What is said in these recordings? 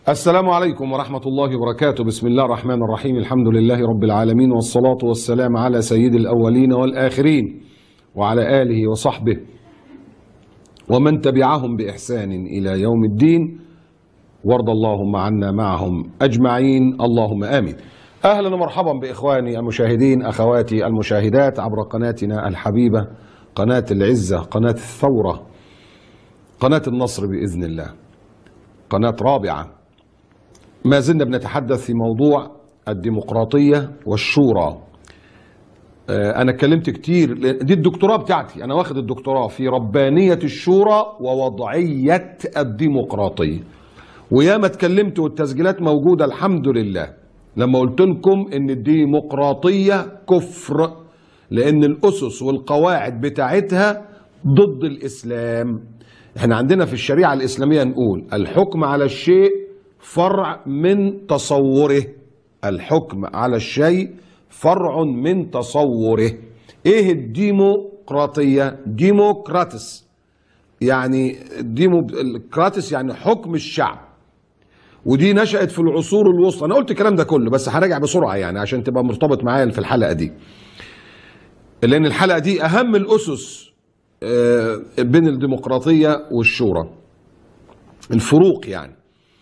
السلام عليكم ورحمة الله وبركاته. بسم الله الرحمن الرحيم. الحمد لله رب العالمين، والصلاة والسلام على سيد الأولين والآخرين وعلى آله وصحبه ومن تبعهم بإحسان إلى يوم الدين، وارض اللهم عنا معهم أجمعين، اللهم آمين. أهلا ومرحبا بإخواني المشاهدين، أخواتي المشاهدات عبر قناتنا الحبيبة، قناة العزة، قناة الثورة، قناة النصر بإذن الله، قناة رابعة. ما زلنا بنتحدث في موضوع الديمقراطية والشورى. أنا اتكلمت كتير، دي الدكتوراه بتاعتي، أنا واخد الدكتوراه في ربانية الشورى ووضعية الديمقراطية، وياما اتكلمت والتسجيلات موجودة الحمد لله لما قلت لكم إن الديمقراطية كفر، لأن الأسس والقواعد بتاعتها ضد الإسلام. احنا عندنا في الشريعة الإسلامية نقول الحكم على الشيء فرع من تصوره. الحكم على الشيء فرع من تصوره. ايه الديمقراطية؟ ديموكراتس يعني ديموكراتس يعني حكم الشعب، ودي نشأت في العصور الوسطى. انا قلت الكلام ده كله بس هراجع بسرعة يعني عشان تبقى مرتبط معايا في الحلقة دي، لان الحلقة دي اهم الاسس بين الديمقراطية والشورى، الفروق يعني.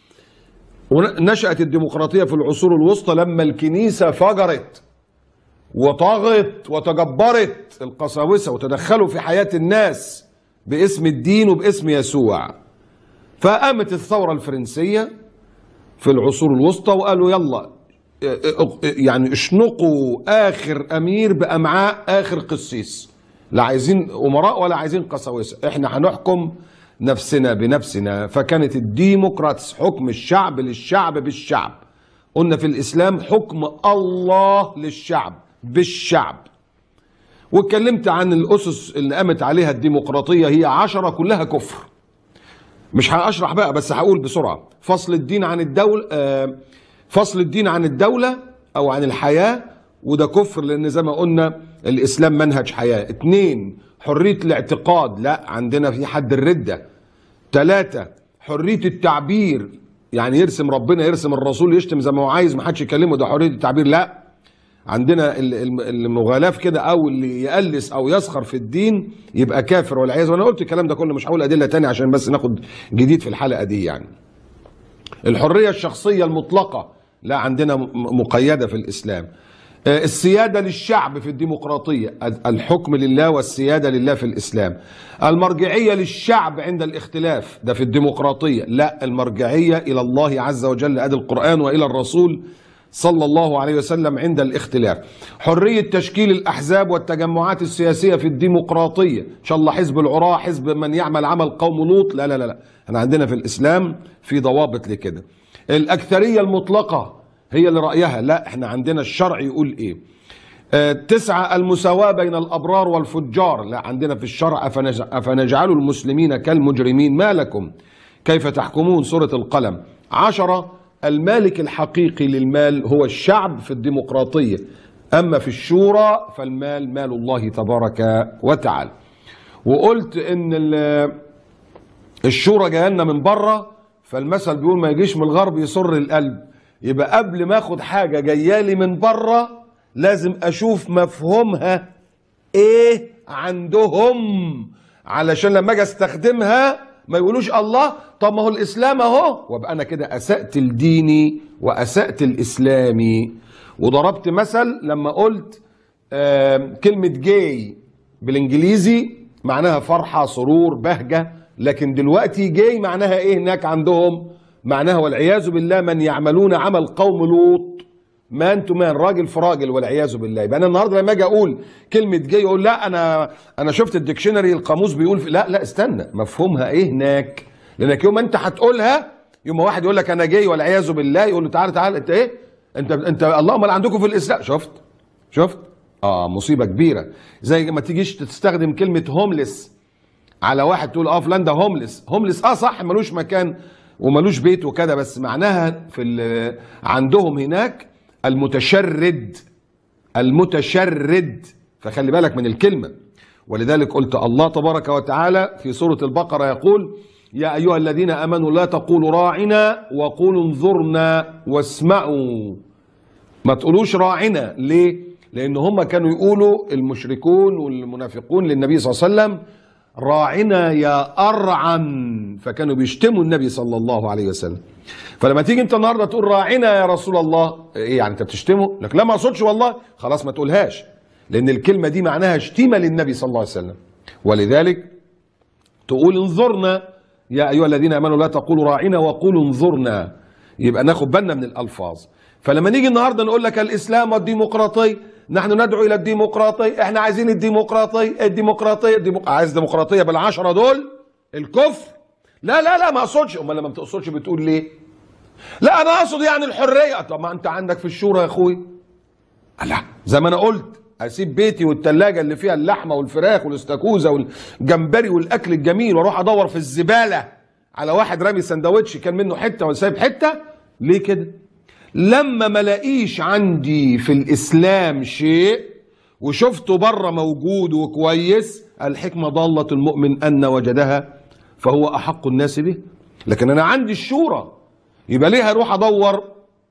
ونشأت الديمقراطية في العصور الوسطى لما الكنيسة فجرت وطغت وتجبرت القساوسة وتدخلوا في حياة الناس باسم الدين وباسم يسوع. فقامت الثورة الفرنسية في العصور الوسطى وقالوا يلا يعني اشنقوا آخر أمير بأمعاء آخر قسيس، لا عايزين أمراء ولا عايزين قساوسة، احنا هنحكم نفسنا بنفسنا. فكانت الديمقراطس حكم الشعب للشعب بالشعب. قلنا في الإسلام حكم الله للشعب بالشعب. واتكلمت عن الأسس اللي قامت عليها الديمقراطية، هي 10 كلها كفر. مش هشرح بقى بس هقول بسرعة. فصل الدين عن الدولة، فصل الدين عن الدولة أو عن الحياة، وده كفر لأن زي ما قلنا الإسلام منهج حياة. 2 حرية الاعتقاد، لا عندنا في حد الردة. 3 حرية التعبير، يعني يرسم ربنا يرسم الرسول يشتم زي ما هو عايز ما حدش يكلمه، ده حرية التعبير. لا عندنا المغالاة في كده، او اللي يقلس او يسخر في الدين يبقى كافر والعياذ. وانا قلت الكلام ده كله، مش هقول ادله تانية عشان بس ناخد جديد في الحلقه دي يعني. الحريه الشخصيه المطلقه لا عندنا مقيده في الاسلام. السياده للشعب في الديمقراطيه، الحكم لله والسياده لله في الاسلام. المرجعيه للشعب عند الاختلاف، ده في الديمقراطيه. لا المرجعيه الى الله عز وجل، ادي القران، والى الرسول صلى الله عليه وسلم عند الاختلاف. حرية تشكيل الأحزاب والتجمعات السياسية في الديمقراطية، إن شاء الله حزب العراة، حزب من يعمل عمل قوم لوط، لا لا لا، احنا عندنا في الإسلام في ضوابط لكده. الأكثرية المطلقة هي اللي رأيها، لا احنا عندنا الشرع يقول إيه. 9 المساواة بين الأبرار والفجار، لا عندنا في الشرع أفنجعل المسلمين كالمجرمين ما لكم كيف تحكمون، سورة القلم. 10 المالك الحقيقي للمال هو الشعب في الديمقراطية، أما في الشورى فالمال مال الله تبارك وتعالى. وقلت إن الشورى جايه لنا من بره، فالمثل بيقول ما يجيش من الغرب يسر القلب. يبقى قبل ما اخد حاجة جايالي من بره لازم أشوف مفهومها إيه عندهم، علشان لما أجي أستخدمها ما يقولوش الله طب ما هو الإسلام أهو، وابقى أنا كده أسأت الديني وأسأت الإسلامي. وضربت مثل لما قلت كلمة جاي بالإنجليزي معناها فرحة سرور بهجة، لكن دلوقتي جاي معناها إيه هناك عندهم؟ معناها والعياذ بالله من يعملون عمل قوم لوط، مان تو مان، راجل في راجل والعياذ بالله. يبقى انا النهارده لما اجي اقول كلمه جاي اقول لا انا شفت الديكشنري القاموس بيقول لا استنى مفهومها ايه هناك، لانك يوم انت هتقولها يوم واحد يقول لك انا جاي والعياذ بالله يقول له تعالى انت ايه انت اللهم اللي عندكم في الاسلام. شفت مصيبه كبيره. زي ما تيجيش تستخدم كلمه هوملس على واحد تقول فلان ده هوملس صح ملوش مكان وملوش بيت وكده، بس معناها في عندهم هناك المتشرد، فخلي بالك من الكلمة. ولذلك قلت الله تبارك وتعالى في سورة البقرة يقول يا أيها الذين آمنوا لا تقولوا راعنا وقولوا انظرنا واسمعوا. ما تقولوش راعنا. ليه؟ لأن هم كانوا يقولوا المشركون والمنافقون للنبي صلى الله عليه وسلم راعنا يا أرعن، فكانوا بيشتموا النبي صلى الله عليه وسلم. فلما تيجي انت النهارده تقول راعنا يا رسول الله، ايه يعني انت بتشتمه؟ لك لا ما اقصدش والله، خلاص ما تقولهاش، لأن الكلمة دي معناها شتيمة للنبي صلى الله عليه وسلم. ولذلك تقول انظرنا يا أيها الذين آمنوا لا تقولوا راعنا وقولوا انظرنا، يبقى ناخد بالنا من الألفاظ. فلما نيجي النهارده نقول لك الإسلام والديمقراطية، نحن ندعو إلى الديمقراطية، احنا عايزين الديمقراطية، عايز ديمقراطية بالعشرة دول الكفر؟ لا لا لا ما اقصدش. امال لما ما بتقصدش بتقول ليه؟ لا انا اقصد يعني الحرية. طب ما انت عندك في الشورى يا اخوي. لا زي ما انا قلت، اسيب بيتي والثلاجه اللي فيها اللحمه والفراخ والاستاكوزا والجمبري والاكل الجميل واروح ادور في الزباله على واحد رامي سندوتش كان منه حته وسايب حته؟ ليه كده؟ لما ما لاقيش عندي في الاسلام شيء وشفته بره موجود وكويس، الحكمه ضاله المؤمن ان وجدها فهو احق الناس به. لكن انا عندي الشورى، يبقى ليه هروح ادور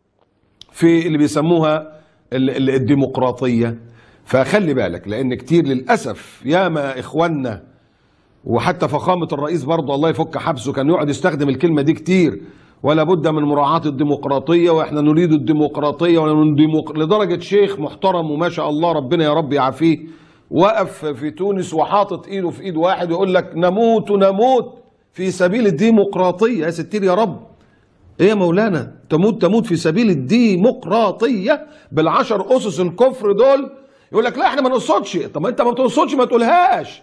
في اللي بيسموها الديمقراطيه؟ فخلي بالك، لان كتير للاسف ياما اخواننا وحتى فخامه الرئيس برضه الله يفك حبسه كان يقعد يستخدم الكلمه دي كتير، ولا بد من مراعاه الديمقراطيه واحنا نريد الديمقراطيه لدرجه شيخ محترم وما شاء الله ربنا يا رب يعافيه وقف في تونس وحاطط ايده في ايد واحد ويقول لك نموت نموت في سبيل الديمقراطيه. يا ستير يا رب، ايه يا مولانا؟ تموت في سبيل الديمقراطيه بالعشر اسس الكفر دول؟ يقول لك لا احنا ما نقصدش. طب ما انت ما بتقصدش ما تقولهاش.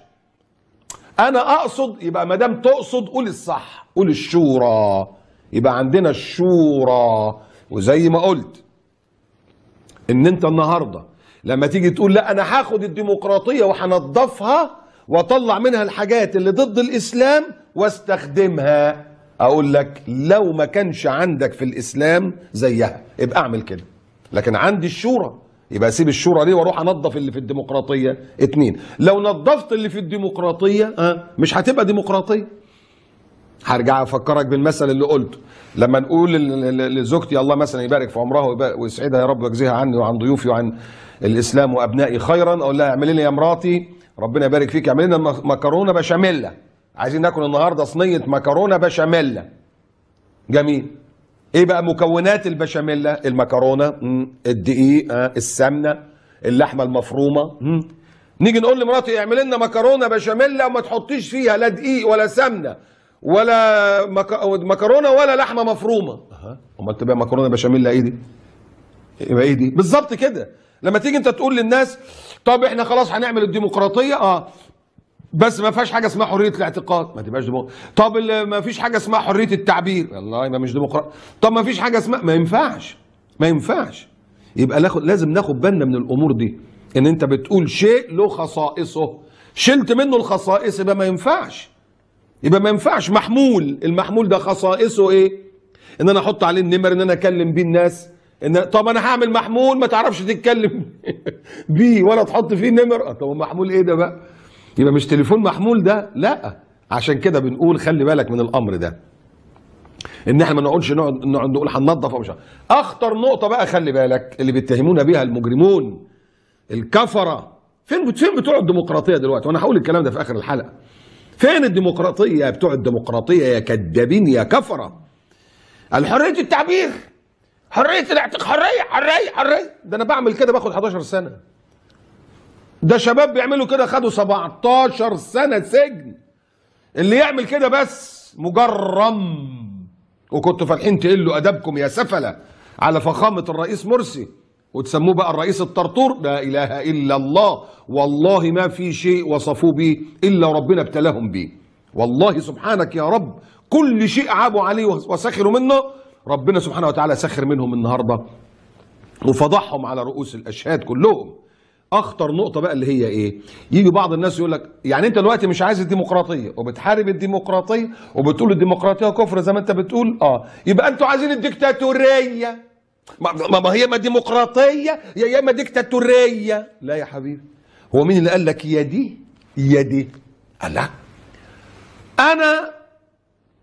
انا اقصد، يبقى ما دام تقصد قول الصح، قول الشورى. يبقى عندنا الشورى. وزي ما قلت ان انت النهارده لما تيجي تقول لا انا هاخد الديمقراطيه وهنضفها واطلع منها الحاجات اللي ضد الاسلام واستخدمها، اقول لك لو ما كانش عندك في الاسلام زيها ابقى اعمل كده. لكن عندي الشورى، يبقى اسيب الشورى ليه واروح انظف اللي في الديمقراطيه؟ اتنين، لو نظفت اللي في الديمقراطيه مش هتبقى ديمقراطيه. هرجع افكرك بالمثل اللي قلته لما نقول لزوجتي الله مثلا يبارك في عمرها ويسعدها يا رب ويجزيها عني وعن ضيوفي وعن الاسلام وابنائي خيرا، اقول لها اعملي لي يا مراتي ربنا يبارك فيك اعملي لنا مكرونه بشاميل، عايزين ناكل النهارده صينيه مكرونه بشاميل. جميل. ايه بقى مكونات البشاميل؟ المكرونه، الدقيق، السمنه، اللحمه المفرومه. نيجي نقول لمراتي اعملي لنا مكرونه بشاميل وما تحطيش فيها لا دقيق ولا سمنه ولا مكرونه ولا لحمه مفرومه. امال تبقى مكرونه بشاميل ايه دي؟ يبقى ايه دي؟ بالظبط كده. لما تيجي انت تقول للناس طب احنا خلاص هنعمل الديمقراطيه بس ما فيهاش حاجه اسمها حريه الاعتقاد، ما تبقاش ديمقراطيه. طب ما فيش حاجه اسمها حريه التعبير، والله ما مش ديمقراطيه. طب ما فيش حاجه اسمها، ما ينفعش. يبقى لازم ناخد بالنا من الامور دي، ان انت بتقول شيء له خصائصه، شلت منه الخصائص يبقى ما ينفعش. المحمول ده خصائصه ايه؟ ان انا احط عليه النمر، ان انا اكلم بيه الناس. طب انا هعمل محمول ما تعرفش تتكلم بيه ولا تحط فيه نمر، طب محمول ايه ده بقى؟ يبقى مش تليفون محمول ده، لا. عشان كده بنقول خلي بالك من الامر ده، ان احنا ما نقعدش نقعد نقول هننظف او مش. اخطر نقطه بقى خلي بالك اللي بيتهمونا بيها المجرمون الكفره. فين بتوع الديمقراطيه دلوقتي؟ وانا هقول الكلام ده في اخر الحلقه. فين الديمقراطيه يا بتوع الديمقراطيه يا كذابين يا كفره؟ الحريه التعبير، حريه الاعتقاد، حريه. ده انا بعمل كده باخد 11 سنه. ده شباب بيعملوا كده خدوا 17 سنه سجن. اللي يعمل كده بس مجرم. وكنتوا فاتحين تقلوا ادبكم يا سفله على فخامه الرئيس مرسي وتسموه بقى الرئيس الطرطور. لا اله الا الله، والله ما في شيء وصفوه به الا ربنا ابتلاهم به. والله سبحانك يا رب كل شيء عابوا عليه وسخروا منه ربنا سبحانه وتعالى سخر منهم النهارده وفضحهم على رؤوس الاشهاد كلهم. اخطر نقطه بقى اللي هي ايه؟ يجي بعض الناس يقول لك يعني انت دلوقتي مش عايز الديمقراطيه وبتحارب الديمقراطيه وبتقول الديمقراطيه كفر زي ما انت بتقول، يبقى انتوا عايزين الديكتاتوريه. ما هي ما ديمقراطيه يا اما ديكتاتوريه. لا يا حبيبي، هو مين اللي قال لك يا دي يا دي؟ لا، انا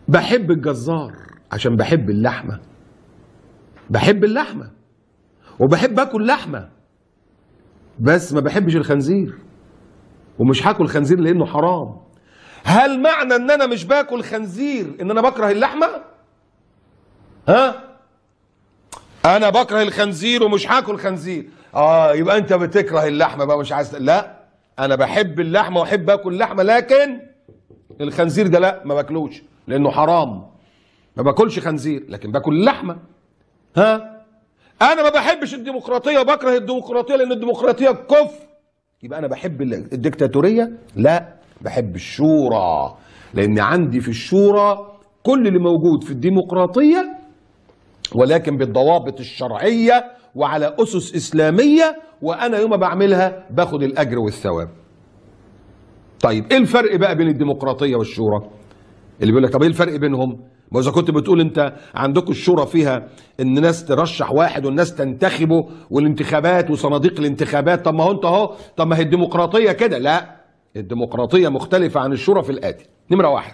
بحب الجزار عشان بحب اللحمة، بحب اللحمة وبحب اكل لحمة، بس ما بحبش الخنزير ومش هاكل خنزير لانه حرام. هل معنى ان انا مش باكل خنزير ان انا بكره اللحمة؟ ها؟ انا بكره الخنزير ومش هاكل خنزير، يبقى انت بتكره اللحمة بقى مش عايز. لا، انا بحب اللحمة واحب اكل لحمة، لكن الخنزير ده لا، ما باكلوش لانه حرام. ما باكلش خنزير لكن باكل اللحمة. ها؟ انا ما بحبش الديمقراطية وبكره الديمقراطية لان الديمقراطية كفر، يبقى انا بحب الديكتاتورية؟ لا، بحب الشورى، لان عندي في الشورى كل اللي موجود في الديمقراطية ولكن بالضوابط الشرعية وعلى أسس إسلامية، وأنا يوم بعملها باخد الأجر والثواب. طيب إيه الفرق بقى بين الديمقراطية والشورى؟ اللي بيقول لك طب إيه الفرق بينهم؟ ما إذا كنت بتقول أنت عندكم الشورى فيها إن ناس ترشح واحد والناس تنتخبه والانتخابات وصناديق الانتخابات، طب ما هو أنت أهو، طب ما هي الديمقراطية كده؟ لا، الديمقراطية مختلفة عن الشورى في الآتي. نمرة واحد،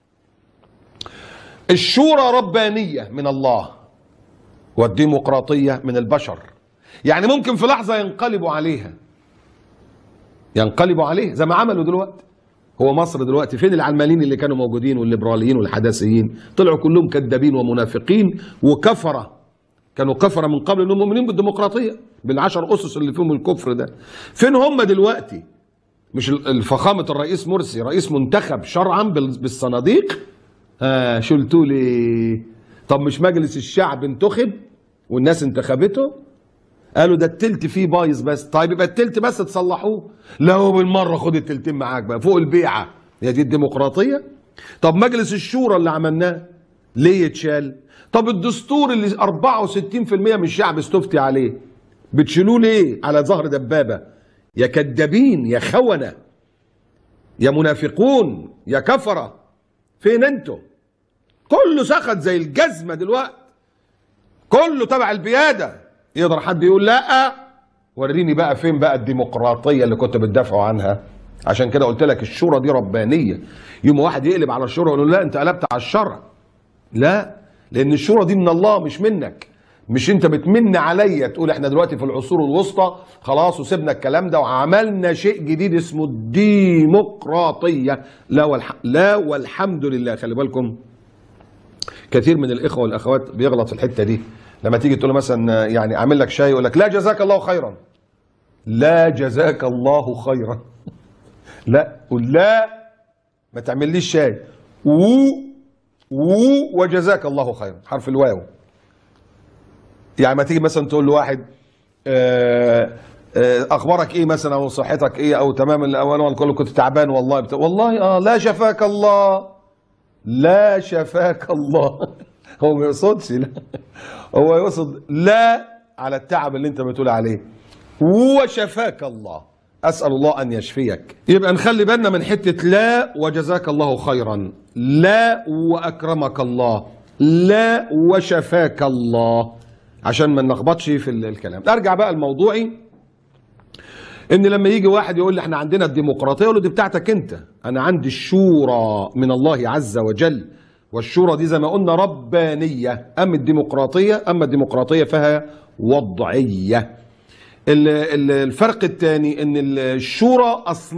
الشورى ربانية من الله والديمقراطية من البشر، يعني ممكن في لحظة ينقلبوا عليها، ينقلبوا عليه زي ما عملوا دلوقتي. هو مصر دلوقتي فين العلمانيين اللي كانوا موجودين والليبراليين والحداثيين؟ طلعوا كلهم كذابين ومنافقين وكفرة، كانوا كفرة من قبل انهم مؤمنين بالديمقراطية بالعشر أسس اللي فيهم الكفر ده. فين هم دلوقتي؟ مش الفخامة الرئيس مرسي رئيس منتخب شرعا بالصناديق؟ شلتوا لي؟ طب مش مجلس الشعب انتخب والناس انتخبته؟ قالوا ده التلت فيه بايظ بس. طيب يبقى التلت بس تصلحوه؟ لا، هو بالمره خد التلتين معاك بقى فوق البيعه. هي دي الديمقراطيه؟ طب مجلس الشورى اللي عملناه ليه يتشال؟ طب الدستور اللي 64% من الشعب استفتي عليه بتشيلوه ليه على ظهر دبابه؟ يا كدابين يا خونه يا منافقون يا كفره، فين انتوا؟ كله سخط زي الجزمه دلوقتي، كله تبع البياده. يقدر حد يقول لا؟ وريني بقى فين بقى الديمقراطيه اللي كنت بتدافعوا عنها؟ عشان كده قلت لك الشورى دي ربانيه. يوم واحد يقلب على الشورى يقول له لا انت قلبت على الشرع، لا، لان الشورى دي من الله مش منك. مش انت بتمن عليا تقول احنا دلوقتي في العصور الوسطى خلاص وسيبنا الكلام ده وعملنا شيء جديد اسمه الديمقراطيه. لا والحمد لله. خلي بالكم كثير من الاخوه والاخوات بيغلط في الحته دي. لما تيجي تقول له مثلا يعني اعمل لك شاي يقول لك لا جزاك الله خيرا. لا جزاك الله خيرا. لا، قول لا ما تعمليش شاي وجزاك الله خيرا، حرف الواو. يعني ما تيجي مثلا تقول لواحد اخبارك ايه مثلا او صحتك ايه او تمام الاول كله كنت تعبان والله والله لا شفاك الله. لا شفاك الله. هو ما يقصدش، لا هو يقصد لا على التعب اللي انت بتقول عليه وشفاك الله، اسال الله ان يشفيك. يبقى نخلي بالنا من حته لا وجزاك الله خيرا، لا واكرمك الله، لا وشفاك الله، عشان ما نلخبطش في الكلام. ارجع بقى لموضوعي، ان لما يجي واحد يقول لي احنا عندنا الديمقراطيه اقول له دي بتاعتك انت، انا عندي الشورى من الله عز وجل، والشورى دي زي ما قلنا ربانيه. اما الديمقراطيه فيها وضعيه. الفرق الثاني ان الشورى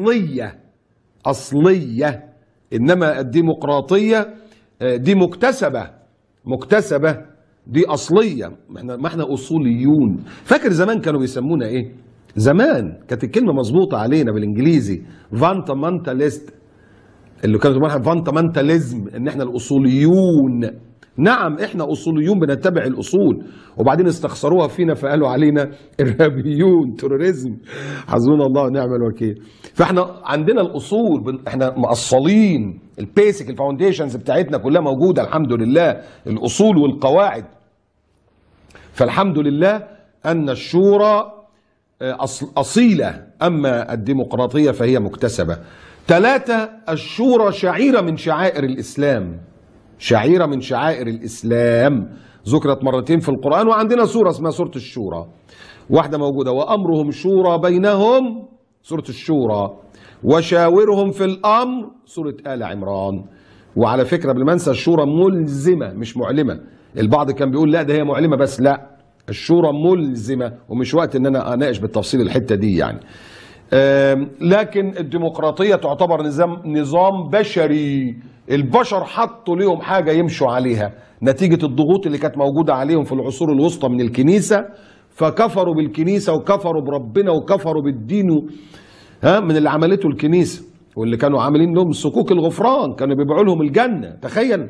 اصليه انما الديمقراطيه دي مكتسبه، دي اصليه. ما احنا اصوليون. فاكر زمان كانوا بيسمونا ايه؟ زمان كانت الكلمه مظبوطه علينا بالانجليزي فانتامنتاليست، اللي كانوا بيسموها فانتامنتاليزم، ان احنا الاصوليون. نعم احنا اصوليون بنتبع الاصول، وبعدين استخسروها فينا فقالوا علينا ارهابيون، تيروريزم. حسبنا الله ونعم الوكيل. فاحنا عندنا الاصول، احنا مأصلين البيسك، الفاونديشنز بتاعتنا كلها موجوده الحمد لله، الاصول والقواعد. فالحمد لله ان الشورى اصيله، اما الديمقراطيه فهي مكتسبه. 3، الشورى شعيره من شعائر الاسلام، شعيره من شعائر الاسلام، ذكرت مرتين في القران، وعندنا سوره اسمها سوره الشورى، واحده موجوده وامرهم شورى بينهم، سوره الشورى، وشاورهم في الامر، سوره ال عمران. وعلى فكره قبل ما انسى، الشورى ملزمه مش معلمه. البعض كان بيقول لا ده هي معلمه بس، لا، الشورى ملزمه، ومش وقت ان انا اناقش بالتفصيل الحته دي يعني. لكن الديمقراطيه تعتبر نظام بشري، البشر حطوا ليهم حاجه يمشوا عليها نتيجه الضغوط اللي كانت موجوده عليهم في العصور الوسطى من الكنيسه، فكفروا بالكنيسه وكفروا بربنا وكفروا بالدين من اللي عملته الكنيسه، واللي كانوا عاملين لهم صكوك الغفران، كانوا بيبيعوا لهم الجنه، تخيل.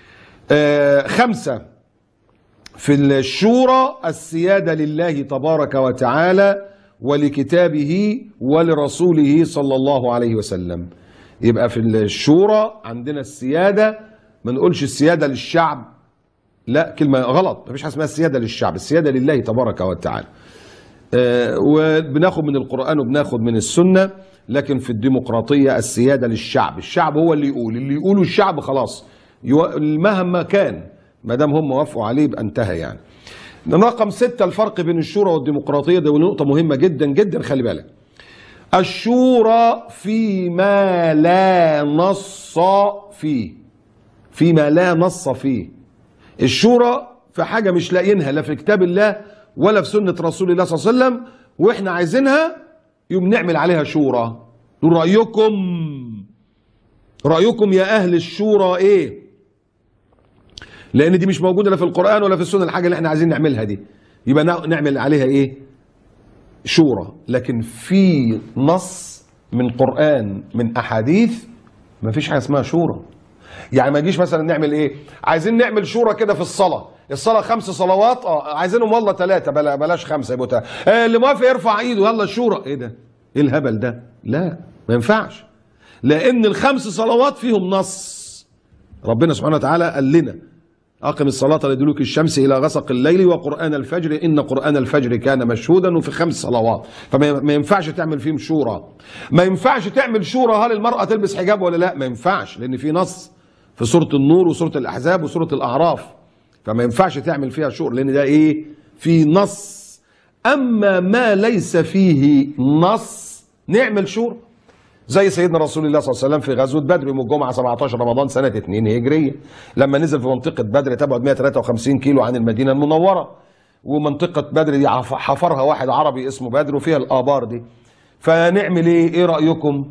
5 في الشورى السياده لله تبارك وتعالى ولكتابه ولرسوله صلى الله عليه وسلم. يبقى في الشورى عندنا السياده، ما نقولش السياده للشعب، لا، كلمه غلط، مفيش حاجه اسمها السياده للشعب، السياده لله تبارك وتعالى. وبناخد من القرآن وبناخد من السنة، لكن في الديمقراطية السيادة للشعب، الشعب هو اللي يقول، اللي يقوله الشعب خلاص مهما كان، ما دام هم وافقوا عليه يبقى انتهى يعني. رقم 6 الفرق بين الشورى والديمقراطية، دي نقطة مهمة جدا جدا، خلي بالك. الشورى فيما لا نص فيه، فيما لا نص فيه. الشورى في حاجة مش لاقيينها لا في كتاب الله ولا في سنة رسول الله صلى الله عليه وسلم، واحنا عايزينها يوم نعمل عليها شورى. نقول رأيكم يا أهل الشورى إيه؟ لأن دي مش موجودة لا في القرآن ولا في السنة، الحاجة اللي احنا عايزين نعملها دي، يبقى نعمل عليها إيه؟ شورى. لكن في نص من قرآن من أحاديث مفيش حاجة اسمها شورى. يعني ما يجيش مثلا نعمل ايه؟ عايزين نعمل شورى كده في الصلاه، الصلاه 5 صلوات، عايزينهم والله 3، بلاش 5 يبقوا 3، اللي موافق يرفع ايده، يلا الشورى. ايه ده؟ ايه الهبل ده؟ لا، ما ينفعش، لان ال5 صلوات فيهم نص. ربنا سبحانه وتعالى قال لنا: اقم الصلاه لدلوك الشمس الى غسق الليل وقران الفجر ان قران الفجر كان مشهودا، وفي 5 صلوات، فما ينفعش تعمل فيهم شورى. ما ينفعش تعمل شورى هل المراه تلبس حجاب ولا لا، ما ينفعش، لان في نص في سورة النور وسورة الأحزاب وسورة الأعراف، فما ينفعش تعمل فيها شورى، لأن ده إيه؟ في نص. أما ما ليس فيه نص نعمل شورى، زي سيدنا رسول الله صلى الله عليه وسلم في غزوة بدر يوم الجمعة 17 رمضان سنة 2 هجرية، لما نزل في منطقة بدر تبعد 153 كيلو عن المدينة المنورة، ومنطقة بدر دي حفرها واحد عربي اسمه بدر، وفيها الآبار دي. فنعمل إيه رأيكم؟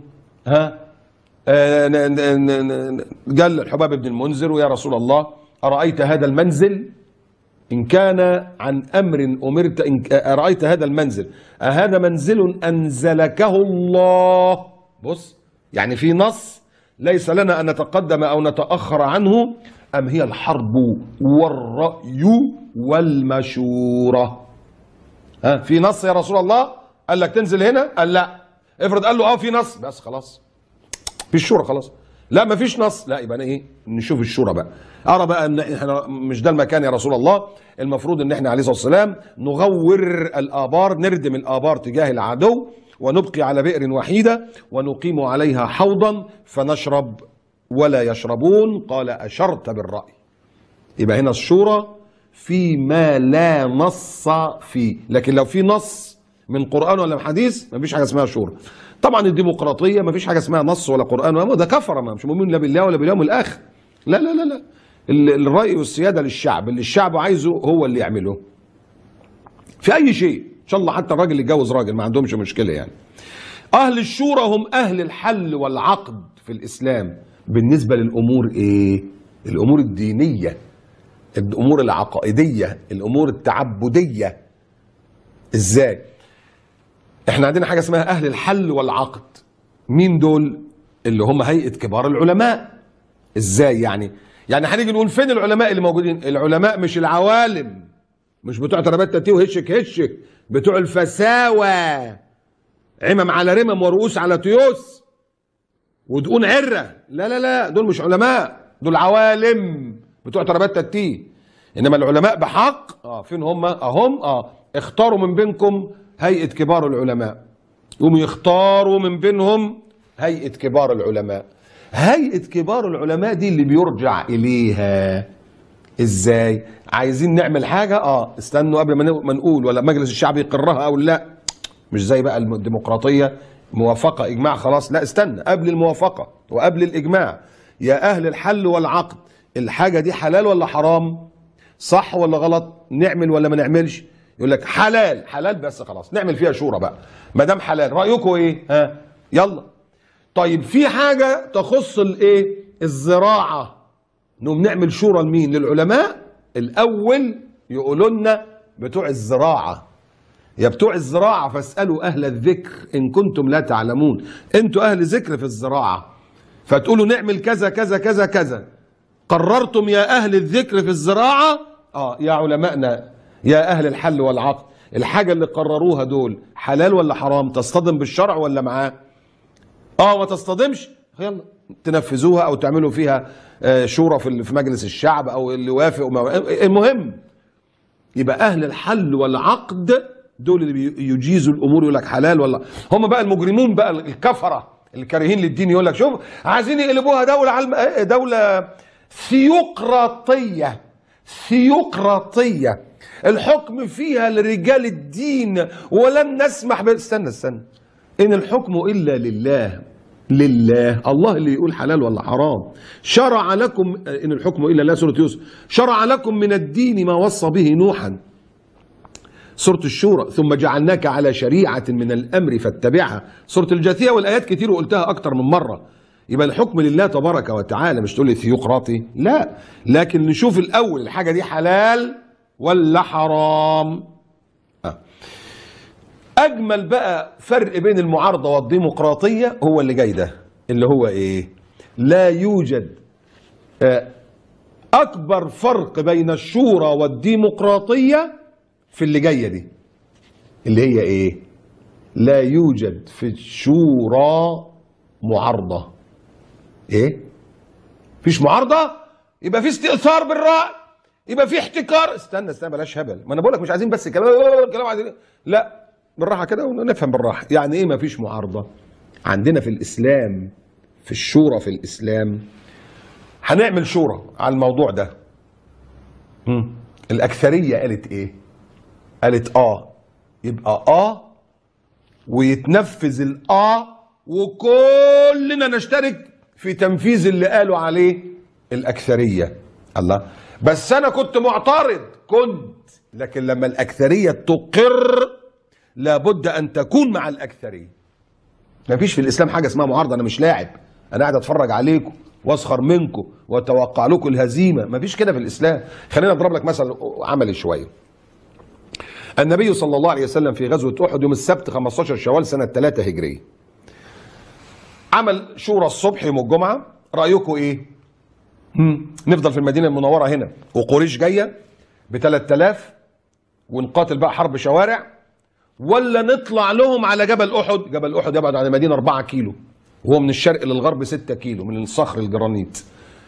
قال الحباب بن المنذر: ويا رسول الله أرأيت هذا المنزل إن كان عن أمر أمرت، أرأيت هذا المنزل أهذا منزل أنزلكه الله؟ بص، يعني في نص ليس لنا أن نتقدم أو نتأخر عنه، أم هي الحرب والرأي والمشورة؟ في نص يا رسول الله قال لك تنزل هنا؟ قال لا. افرض قال له في نص، بس خلاص في الشورى خلاص. لا ما فيش نص، لا يبقى ايه؟ نشوف الشورى بقى. ارى بقى ان احنا مش ده المكان يا رسول الله، المفروض ان احنا عليه الصلاه والسلام نغور الابار، نردم الابار تجاه العدو، ونبقي على بئر وحيده ونقيم عليها حوضا فنشرب ولا يشربون. قال: اشرت بالراي. يبقى هنا الشورى فيما لا نص فيه، لكن لو في نص من قرآن ولا من حديث مفيش حاجه اسمها شورى. طبعا الديمقراطيه مفيش حاجه اسمها نص ولا قرآن ولا، ده كفر، مش مؤمن لا بالله ولا باليوم الاخر. لا لا لا لا، الرأي والسياده للشعب، اللي الشعب عايزه هو اللي يعمله في اي شيء، ان شاء الله حتى الراجل يتجوز راجل ما عندهمش مشكله يعني. اهل الشورى هم اهل الحل والعقد في الاسلام بالنسبه للامور ايه؟ الامور الدينيه، الامور العقائديه، الامور التعبديه. ازاي؟ احنا عندنا حاجه اسمها اهل الحل والعقد. مين دول؟ اللي هم هيئه كبار العلماء. ازاي يعني؟ يعني هنيجي نقول فين العلماء اللي موجودين؟ العلماء مش العوالم، مش بتوع تربات تاتيه وهشك هشك، بتوع الفساوه، عمم على رمم ورؤوس على تيوس ودقون عره. لا لا لا، دول مش علماء، دول عوالم بتوع تربات تاتيه. انما العلماء بحق فين هم؟ اختاروا من بينكم هيئة كبار العلماء، يقوموا يختاروا من بينهم هيئة كبار العلماء. هيئة كبار العلماء دي اللي بيرجع إليها. إزاي؟ عايزين نعمل حاجة استنوا قبل ما نقول، ولا مجلس الشعب يقرها أو لا. مش زي بقى الديمقراطية موافقة إجماع خلاص، لا استنى، قبل الموافقة وقبل الإجماع يا اهل الحل والعقد، الحاجه دي حلال ولا حرام؟ صح ولا غلط؟ نعمل ولا ما نعملش؟ يقول لك حلال. حلال بس خلاص نعمل فيها شورى بقى ما دام حلال. رايكم ايه؟ ها يلا. طيب في حاجه تخص الايه؟ الزراعه، نقوم نعمل شورى لمين؟ للعلماء الاول يقولوا لنا بتوع الزراعه، يا بتوع الزراعه فاسالوا اهل الذكر ان كنتم لا تعلمون. انتوا اهل ذكر في الزراعه، فتقولوا نعمل كذا كذا كذا كذا. قررتم يا اهل الذكر في الزراعه، يا علمائنا يا اهل الحل والعقد، الحاجه اللي قرروها دول حلال ولا حرام؟ تصطدم بالشرع ولا معاه؟ ما تصطدمش، يلا تنفذوها او تعملوا فيها شورى في مجلس الشعب او اللي وافق. المهم يبقى اهل الحل والعقد دول اللي يجيزوا الامور، يقول لك حلال ولا. هم بقى المجرمون بقى الكفره الكارهين للدين يقول لك شوف عايزين يقلبوها دوله ثيوقراطيه. ثيوقراطيه الحكم فيها لرجال الدين ولن نسمح استنى ان الحكم الا لله. لله، الله اللي يقول حلال ولا حرام. شرع لكم، ان الحكم الا لله، سوره يوسف. شرع لكم من الدين ما وصى به نوحا، سورة الشورى. ثم جعلناك على شريعة من الأمر فاتبعها، سورة الجاثية. والآيات كتير وقلتها أكتر من مرة. يبقى الحكم لله تبارك وتعالى، مش تقول لي ثيوقراطي، لا. لكن نشوف الأول الحاجة دي حلال ولا حرام. أجمل بقى فرق بين المعارضة والديمقراطية هو اللي جاي ده، اللي هو إيه؟ لا يوجد أكبر فرق بين الشورى والديمقراطية في اللي جايه دي، اللي هي ايه؟ لا يوجد في الشورى معارضه. ايه؟ مفيش معارضه؟ يبقى في استئثار بالراي، يبقى في احتكار. استنى بلاش هبل، ما انا بقول لك مش عايزين بس كلام عايزين، لا بالراحه كده ونفهم بالراحه. يعني ايه مفيش معارضه؟ عندنا في الاسلام، في الشورى في الاسلام هنعمل شورى على الموضوع ده. الاكثريه قالت ايه؟ قالت يبقى ويتنفذ وكلنا نشترك في تنفيذ اللي قالوا عليه الأكثرية. الله، بس أنا كنت معترض، لكن لما الأكثرية تقر لابد أن تكون مع الأكثرية. مفيش في الإسلام حاجة اسمها معارضة. أنا مش لاعب، أنا قاعد أتفرج عليكم وأسخر منكم وأتوقع لكم الهزيمة. مفيش كده في الإسلام. خلينا أضرب لك مثل عملي شوية. النبي صلى الله عليه وسلم في غزوة أحد يوم السبت 15 شوال سنة 3 هجرية عمل شورى الصبح يوم الجمعة. رأيكم إيه؟ نفضل في المدينة المنورة هنا وقريش جاية ب3000 ونقاتل بقى حرب شوارع، ولا نطلع لهم على جبل أحد؟ جبل أحد يبعد عن المدينة 4 كيلو وهو من الشرق للغرب 6 كيلو من الصخر الجرانيت.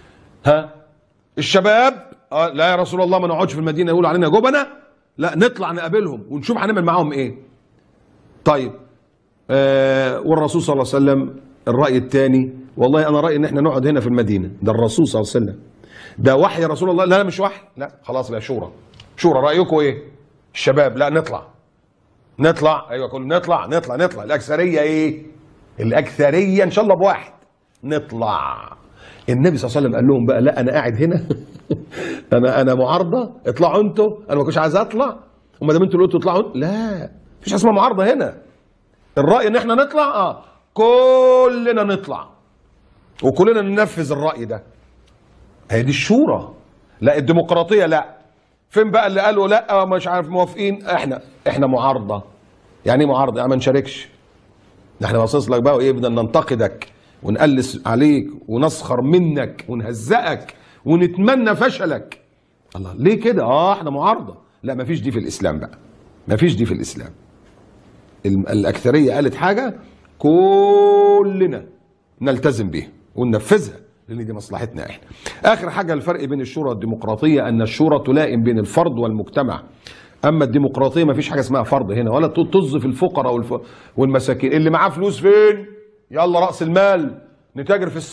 الشباب لا يا رسول الله ما نقعدش في المدينة يقولوا علينا جبنة، لا نطلع نقابلهم ونشوف هنعمل معاهم ايه. طيب والرسول صلى الله عليه وسلم الرأي الثاني، والله انا رأيي ان احنا نقعد هنا في المدينة. ده الرسول صلى الله عليه وسلم، ده وحي يا رسول الله. لا مش وحي، لا خلاص بقى شورى. رأيكم ايه؟ الشباب لا نطلع. ايوه كله نطلع. الاكثرية ايه؟ الاكثرية ان شاء الله بواحد نطلع. النبي صلى الله عليه وسلم قال لهم بقى لا انا قاعد هنا انا معارضه، اطلعوا انتوا. انا ما كنتش عايز اطلع، وما دام انتوا اللي قلتوا اطلعوا، لا مفيش اسمها معارضه هنا. الراي ان احنا نطلع، كلنا نطلع وكلنا ننفذ الراي ده. هي دي الشورى. لا الديمقراطيه لا. فين بقى اللي قالوا لا مش عارف موافقين؟ احنا معارضه. يعني ايه معارضه؟ يعني ما نشاركش. احنا باصص لك بقى وايه، بدنا ننتقدك ونقلس عليك ونسخر منك ونهزئك ونتمنى فشلك. الله ليه كده؟ احنا معارضه. لا مفيش دي في الاسلام بقى، مفيش دي في الاسلام. الاكثريه قالت حاجه كلنا نلتزم بيها وننفذها لان دي مصلحتنا احنا. اخر حاجه الفرق بين الشورى والديمقراطيه ان الشورى تلائم بين الفرد والمجتمع، اما الديمقراطيه مفيش حاجه اسمها فرد هنا، ولا طز في الفقراء والمساكين. اللي معاه فلوس فين؟ يلا راس المال نتاجر في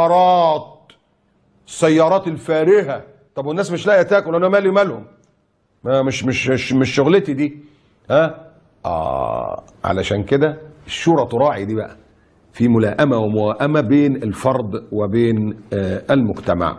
السيارات الفارهه. طب والناس مش لاقيه تاكل، انا مالي مالهم؟ مش شغلتي دي. علشان كده الشورى تراعي دي بقى. في ملائمة وموائمة بين الفرد وبين المجتمع.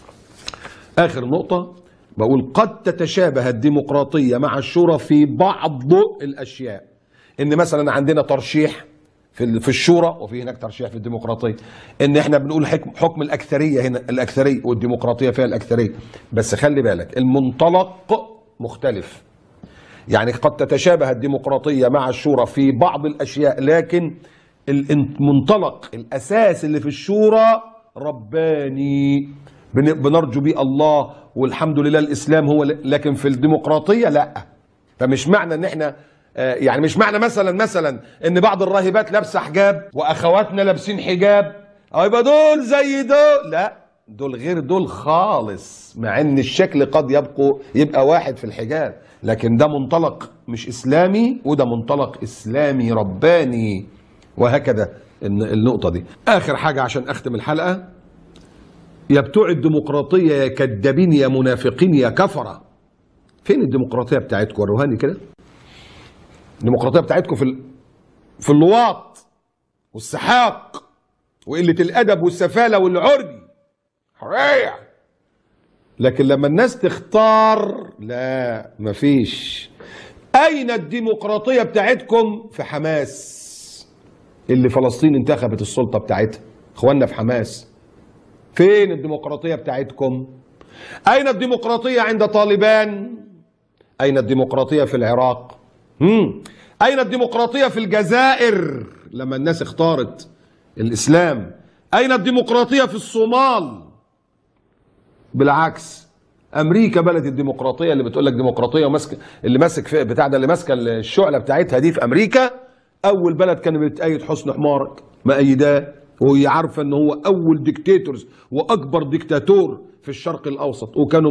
آخر نقطة بقول قد تتشابه الديمقراطية مع الشورى في بعض الأشياء. إن مثلا عندنا ترشيح في الشورى وفي هناك ترشيح في الديمقراطية. إن إحنا بنقول حكم الأكثرية، هنا الأكثرية، والديمقراطية فيها الأكثرية. بس خلي بالك المنطلق مختلف. يعني قد تتشابه الديمقراطية مع الشورى في بعض الأشياء، لكن المنطلق الأساس اللي في الشورى رباني، بنرجو بيه الله والحمد لله الإسلام هو، لكن في الديمقراطية لا. فمش معنى ان احنا يعني مش معنى مثلا ان بعض الراهبات لابسه حجاب واخواتنا لابسين حجاب او يبقى دول زي دول، لا، دول غير دول خالص، مع ان الشكل قد يبقى واحد في الحجاب، لكن ده منطلق مش اسلامي وده منطلق اسلامي رباني، وهكذا النقطة دي. اخر حاجة عشان اختم الحلقة، يا بتوع الديمقراطية يا كدابين يا منافقين يا كفرة، فين الديمقراطية بتاعتكم؟ وروهاني كده. الديمقراطية بتاعتكم في اللواط والسحاق وقلة الأدب والسفالة والعري، حرية. لكن لما الناس تختار، لا، مفيش. أين الديمقراطية بتاعتكم؟ في حماس اللي فلسطين انتخبت السلطة بتاعتها، اخواننا في حماس. فين الديمقراطية بتاعتكم؟ أين الديمقراطية عند طالبان؟ أين الديمقراطية في العراق؟ أين الديمقراطية في الجزائر لما الناس اختارت الإسلام؟ أين الديمقراطية في الصومال؟ بالعكس، أمريكا بلد الديمقراطية اللي بتقول لك ديمقراطية، وماسك اللي ماسك بتاع ده، اللي ماسكة الشعلة بتاعتها دي في أمريكا، أول بلد كانت بتأيد حسن حمارك، مأيداه، وهي عارفة ان هو اول ديكتاتورز واكبر ديكتاتور في الشرق الاوسط، وكانوا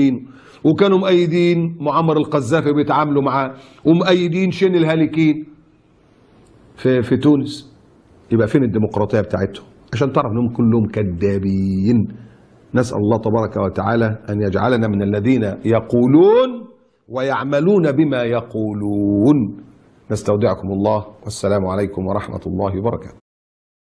مؤيدين معمر القذافي بيتعاملوا معاه، ومؤيدين شين الهالكين في تونس. يبقى فين الديمقراطية بتاعتهم؟ عشان تعرف انهم كلهم كذابين. نسأل الله تبارك وتعالى ان يجعلنا من الذين يقولون ويعملون بما يقولون. نستودعكم الله، والسلام عليكم ورحمة الله وبركاته.